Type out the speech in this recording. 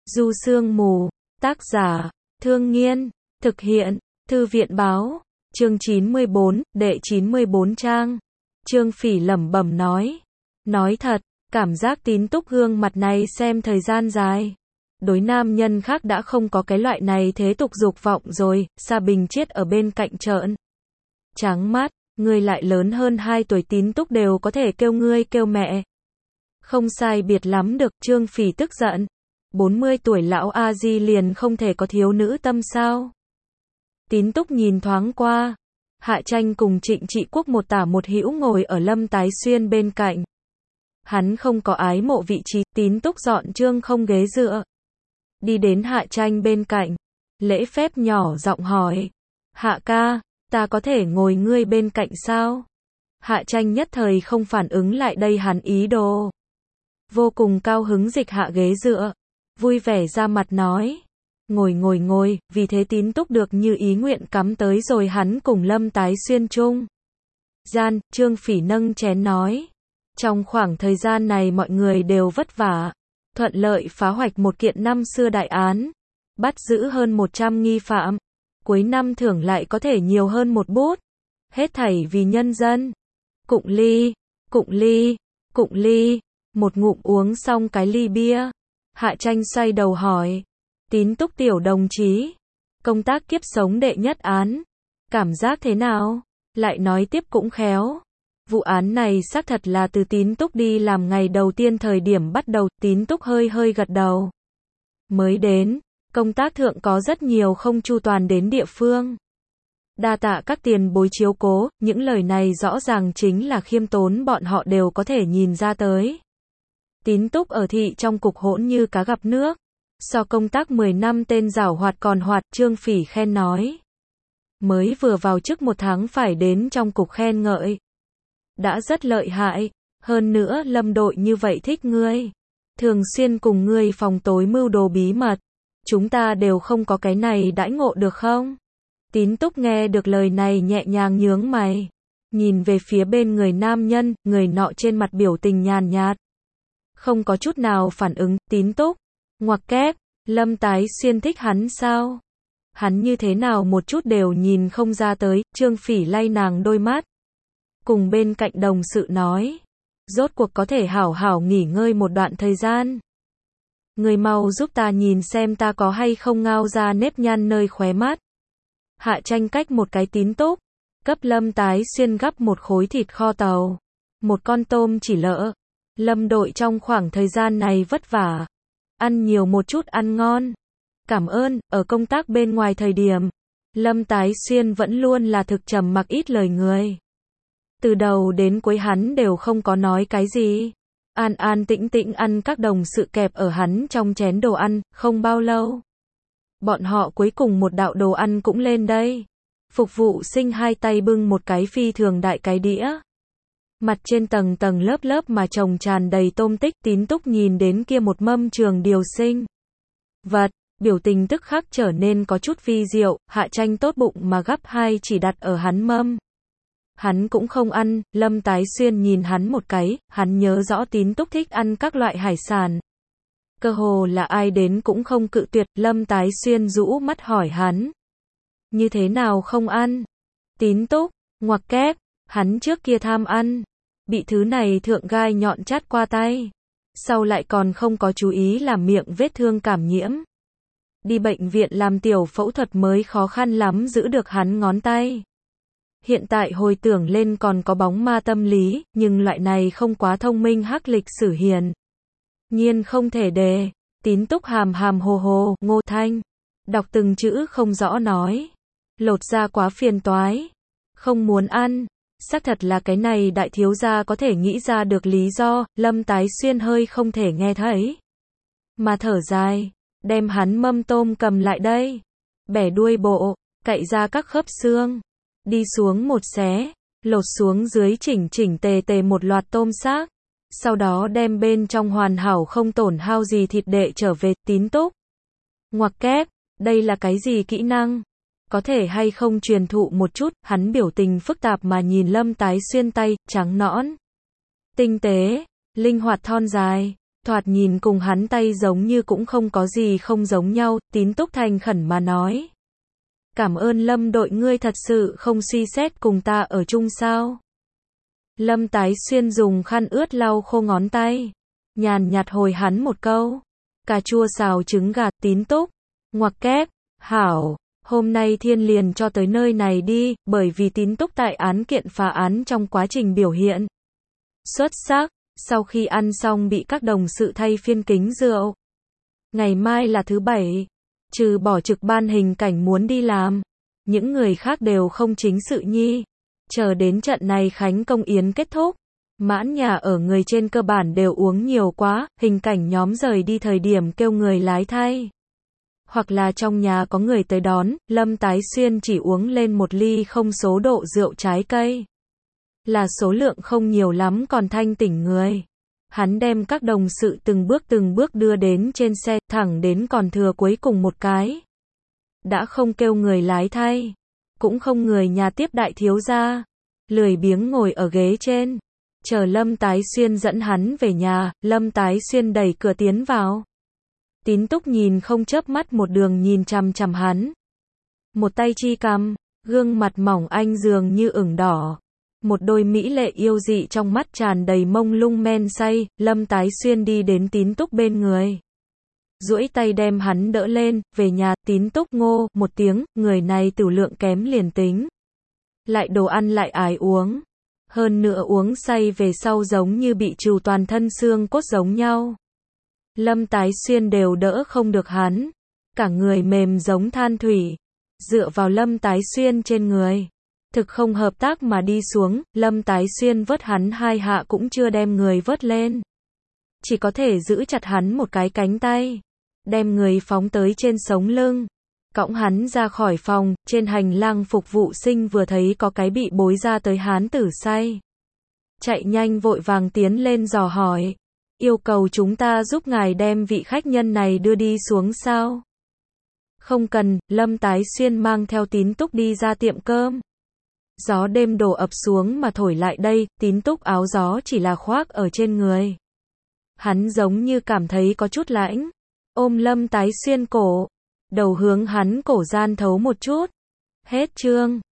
Du Sương Mù, tác giả, Thương Nghiên, thực hiện, Thư viện báo, chương 94, đệ 94 trang. Trương Phỉ lẩm bẩm nói thật, cảm giác Tín Túc gương mặt này xem thời gian dài. Đối nam nhân khác đã không có cái loại này thế tục dục vọng rồi, Sa Bình Chiết ở bên cạnh trợn trắng mắt, ngươi lại lớn hơn 2 tuổi Tín Túc đều có thể kêu ngươi kêu mẹ. Không sai biệt lắm được, Trương Phỉ tức giận. 40 tuổi lão A Di liền không thể có thiếu nữ tâm sao? Tín Túc nhìn thoáng qua, Hạ Tranh cùng Trịnh Trị Quốc một tả một hữu ngồi ở Lâm Tái Xuyên bên cạnh. Hắn không có ái mộ vị trí, Tín Túc dọn Trương không ghế dựa. Đi đến Hạ Tranh bên cạnh, lễ phép nhỏ giọng hỏi, Hạ ca, ta có thể ngồi ngươi bên cạnh sao? Hạ Tranh nhất thời không phản ứng lại đây hắn ý đồ. Vô cùng cao hứng dịch hạ ghế dựa, vui vẻ ra mặt nói, ngồi, vì thế Tín Túc được như ý nguyện cắm tới rồi hắn cùng Lâm Tái Xuyên chung gian. Trương Phỉ nâng chén nói, trong khoảng thời gian này mọi người đều vất vả, thuận lợi phá hoạch một kiện năm xưa đại án, bắt giữ hơn 100 nghi phạm, cuối năm thưởng lại có thể nhiều hơn một bút, hết thảy vì nhân dân. Cụng ly, một ngụm uống xong cái ly bia, Hạ Tranh xoay đầu hỏi, Tín Túc tiểu đồng chí, công tác kiếp sống đệ nhất án, cảm giác thế nào? Lại nói tiếp cũng khéo, vụ án này xác thật là từ Tín Túc đi làm ngày đầu tiên thời điểm bắt đầu. Tín Túc hơi gật đầu. Mới đến, công tác thượng có rất nhiều không chu toàn đến địa phương. Đa tạ các tiền bối chiếu cố, những lời này rõ ràng chính là khiêm tốn, bọn họ đều có thể nhìn ra tới. Tín Túc ở thị trong cục hỗn như cá gặp nước, so công tác 10 năm tên giảo hoạt còn hoạt. Trương Phỉ khen nói, mới vừa vào chức 1 tháng phải đến trong cục khen ngợi, đã rất lợi hại, hơn nữa Lâm đội như vậy thích ngươi, thường xuyên cùng ngươi phòng tối mưu đồ bí mật, chúng ta đều không có cái này đãi ngộ được không? Tín Túc nghe được lời này nhẹ nhàng nhướng mày, nhìn về phía bên người nam nhân, người nọ trên mặt biểu tình nhàn nhạt, không có chút nào phản ứng. Tín Túc, ngoặc kép, Lâm Tái Xuyên thích hắn sao? Hắn như thế nào một chút đều nhìn không ra tới. Trương Phỉ lay nàng đôi mắt, cùng bên cạnh đồng sự nói, rốt cuộc có thể hảo hảo nghỉ ngơi một đoạn thời gian. Người mau giúp ta nhìn xem ta có hay không ngao ra nếp nhăn nơi khóe mắt. Hạ Tranh cách một cái Tín Túc, cấp Lâm Tái Xuyên gắp một khối thịt kho tàu, một con tôm chỉ lỡ. Lâm đội trong khoảng thời gian này vất vả, ăn nhiều một chút ăn ngon. Cảm ơn. Ở công tác bên ngoài thời điểm, Lâm Tái Xuyên vẫn luôn là thực trầm mặc ít lời người. Từ đầu đến cuối hắn đều không có nói cái gì. An tĩnh ăn các đồng sự kẹp ở hắn trong chén đồ ăn. Không bao lâu, bọn họ cuối cùng một đạo đồ ăn cũng lên đây. Phục vụ sinh hai tay bưng một cái phi thường đại cái đĩa. Mặt trên tầng lớp mà trồng tràn đầy tôm tích. Tín Túc nhìn đến kia một mâm trường điều sinh vật, biểu tình tức khắc trở nên có chút vi diệu. Hạ Tranh tốt bụng mà gắp hai chỉ đặt ở hắn mâm. Hắn cũng không ăn. Lâm Tái Xuyên nhìn hắn một cái, hắn nhớ rõ Tín Túc thích ăn các loại hải sản. Cơ hồ là ai đến cũng không cự tuyệt. Lâm Tái Xuyên rũ mắt hỏi hắn, như thế nào không ăn? Tín Túc, ngoặc kép, hắn trước kia tham ăn, bị thứ này thượng gai nhọn chát qua tay, sau lại còn không có chú ý làm miệng vết thương cảm nhiễm. Đi bệnh viện làm tiểu phẫu thuật mới khó khăn lắm giữ được hắn ngón tay. Hiện tại hồi tưởng lên còn có bóng ma tâm lý, nhưng loại này không quá thông minh hắc lịch sử hiển nhiên không thể đề. Tín Túc hàm hồ, Ngô Thanh, đọc từng chữ không rõ nói, lột ra quá phiền toái, không muốn ăn. Xác thật là cái này đại thiếu gia có thể nghĩ ra được lý do. Lâm Tái Xuyên hơi không thể nghe thấy, mà thở dài, đem hắn mâm tôm cầm lại đây, bẻ đuôi bộ, cạy ra các khớp xương, đi xuống một xé, lột xuống dưới chỉnh tề một loạt tôm xác, sau đó đem bên trong hoàn hảo không tổn hao gì thịt đệ trở về. Tín Túc, ngoặc kép, đây là cái gì kỹ năng? Có thể hay không truyền thụ một chút? Hắn biểu tình phức tạp mà nhìn Lâm Tái Xuyên tay, trắng nõn, tinh tế, linh hoạt thon dài, thoạt nhìn cùng hắn tay giống như cũng không có gì không giống nhau, Tín Túc thành khẩn mà nói. Cảm ơn Lâm đội, ngươi thật sự không suy xét cùng ta ở chung sao? Lâm Tái Xuyên dùng khăn ướt lau khô ngón tay, nhàn nhạt hồi hắn một câu. Cà chua xào trứng gà, Tín Túc. Ngoặc kép, hảo, hôm nay Thiên liền cho tới nơi này đi, bởi vì Tín Túc tại án kiện phá án trong quá trình biểu hiện xuất sắc, sau khi ăn xong bị các đồng sự thay phiên kính rượu. Ngày mai là thứ Bảy, trừ bỏ trực ban hình cảnh muốn đi làm, những người khác đều không chính sự nhi. Chờ đến trận này khánh công yến kết thúc, mãn nhà ở người trên cơ bản đều uống nhiều quá, hình cảnh nhóm rời đi thời điểm kêu người lái thay. Hoặc là trong nhà có người tới đón, Lâm Tái Xuyên chỉ uống lên một ly không số độ rượu trái cây. Là số lượng không nhiều lắm còn thanh tỉnh người. Hắn đem các đồng sự từng bước đưa đến trên xe, thẳng đến còn thừa cuối cùng một cái. Đã không kêu người lái thay, cũng không người nhà tiếp đại thiếu gia. Lười biếng ngồi ở ghế trên, chờ Lâm Tái Xuyên dẫn hắn về nhà. Lâm Tái Xuyên đẩy cửa tiến vào. Tín Túc nhìn không chớp mắt một đường nhìn chằm chằm hắn. Một tay chi cằm, gương mặt mỏng anh dường như ửng đỏ. Một đôi mỹ lệ yêu dị trong mắt tràn đầy mông lung men say. Lâm Tái Xuyên đi đến Tín Túc bên người, duỗi tay đem hắn đỡ lên. Về nhà. Tín Túc ngô một tiếng, người này tửu lượng kém liền tính, lại đồ ăn lại ái uống, hơn nữa uống say về sau giống như bị trừ toàn thân xương cốt giống nhau. Lâm Tái Xuyên đều đỡ không được hắn, cả người mềm giống than thủy, dựa vào Lâm Tái Xuyên trên người, thực không hợp tác mà đi xuống. Lâm Tái Xuyên vớt hắn hai hạ cũng chưa đem người vớt lên, chỉ có thể giữ chặt hắn một cái cánh tay, đem người phóng tới trên sống lưng, cõng hắn ra khỏi phòng. Trên hành lang phục vụ sinh vừa thấy có cái bị bối ra tới hán tử say, chạy nhanh vội vàng tiến lên dò hỏi, yêu cầu chúng ta giúp ngài đem vị khách nhân này đưa đi xuống sao? Không cần. Lâm Tái Xuyên mang theo Tín Túc đi ra tiệm cơm. Gió đêm đổ ập xuống mà thổi lại đây, Tín Túc áo gió chỉ là khoác ở trên người. Hắn giống như cảm thấy có chút lạnh, ôm Lâm Tái Xuyên cổ, đầu hướng hắn cổ gian thấu một chút. Hết chương.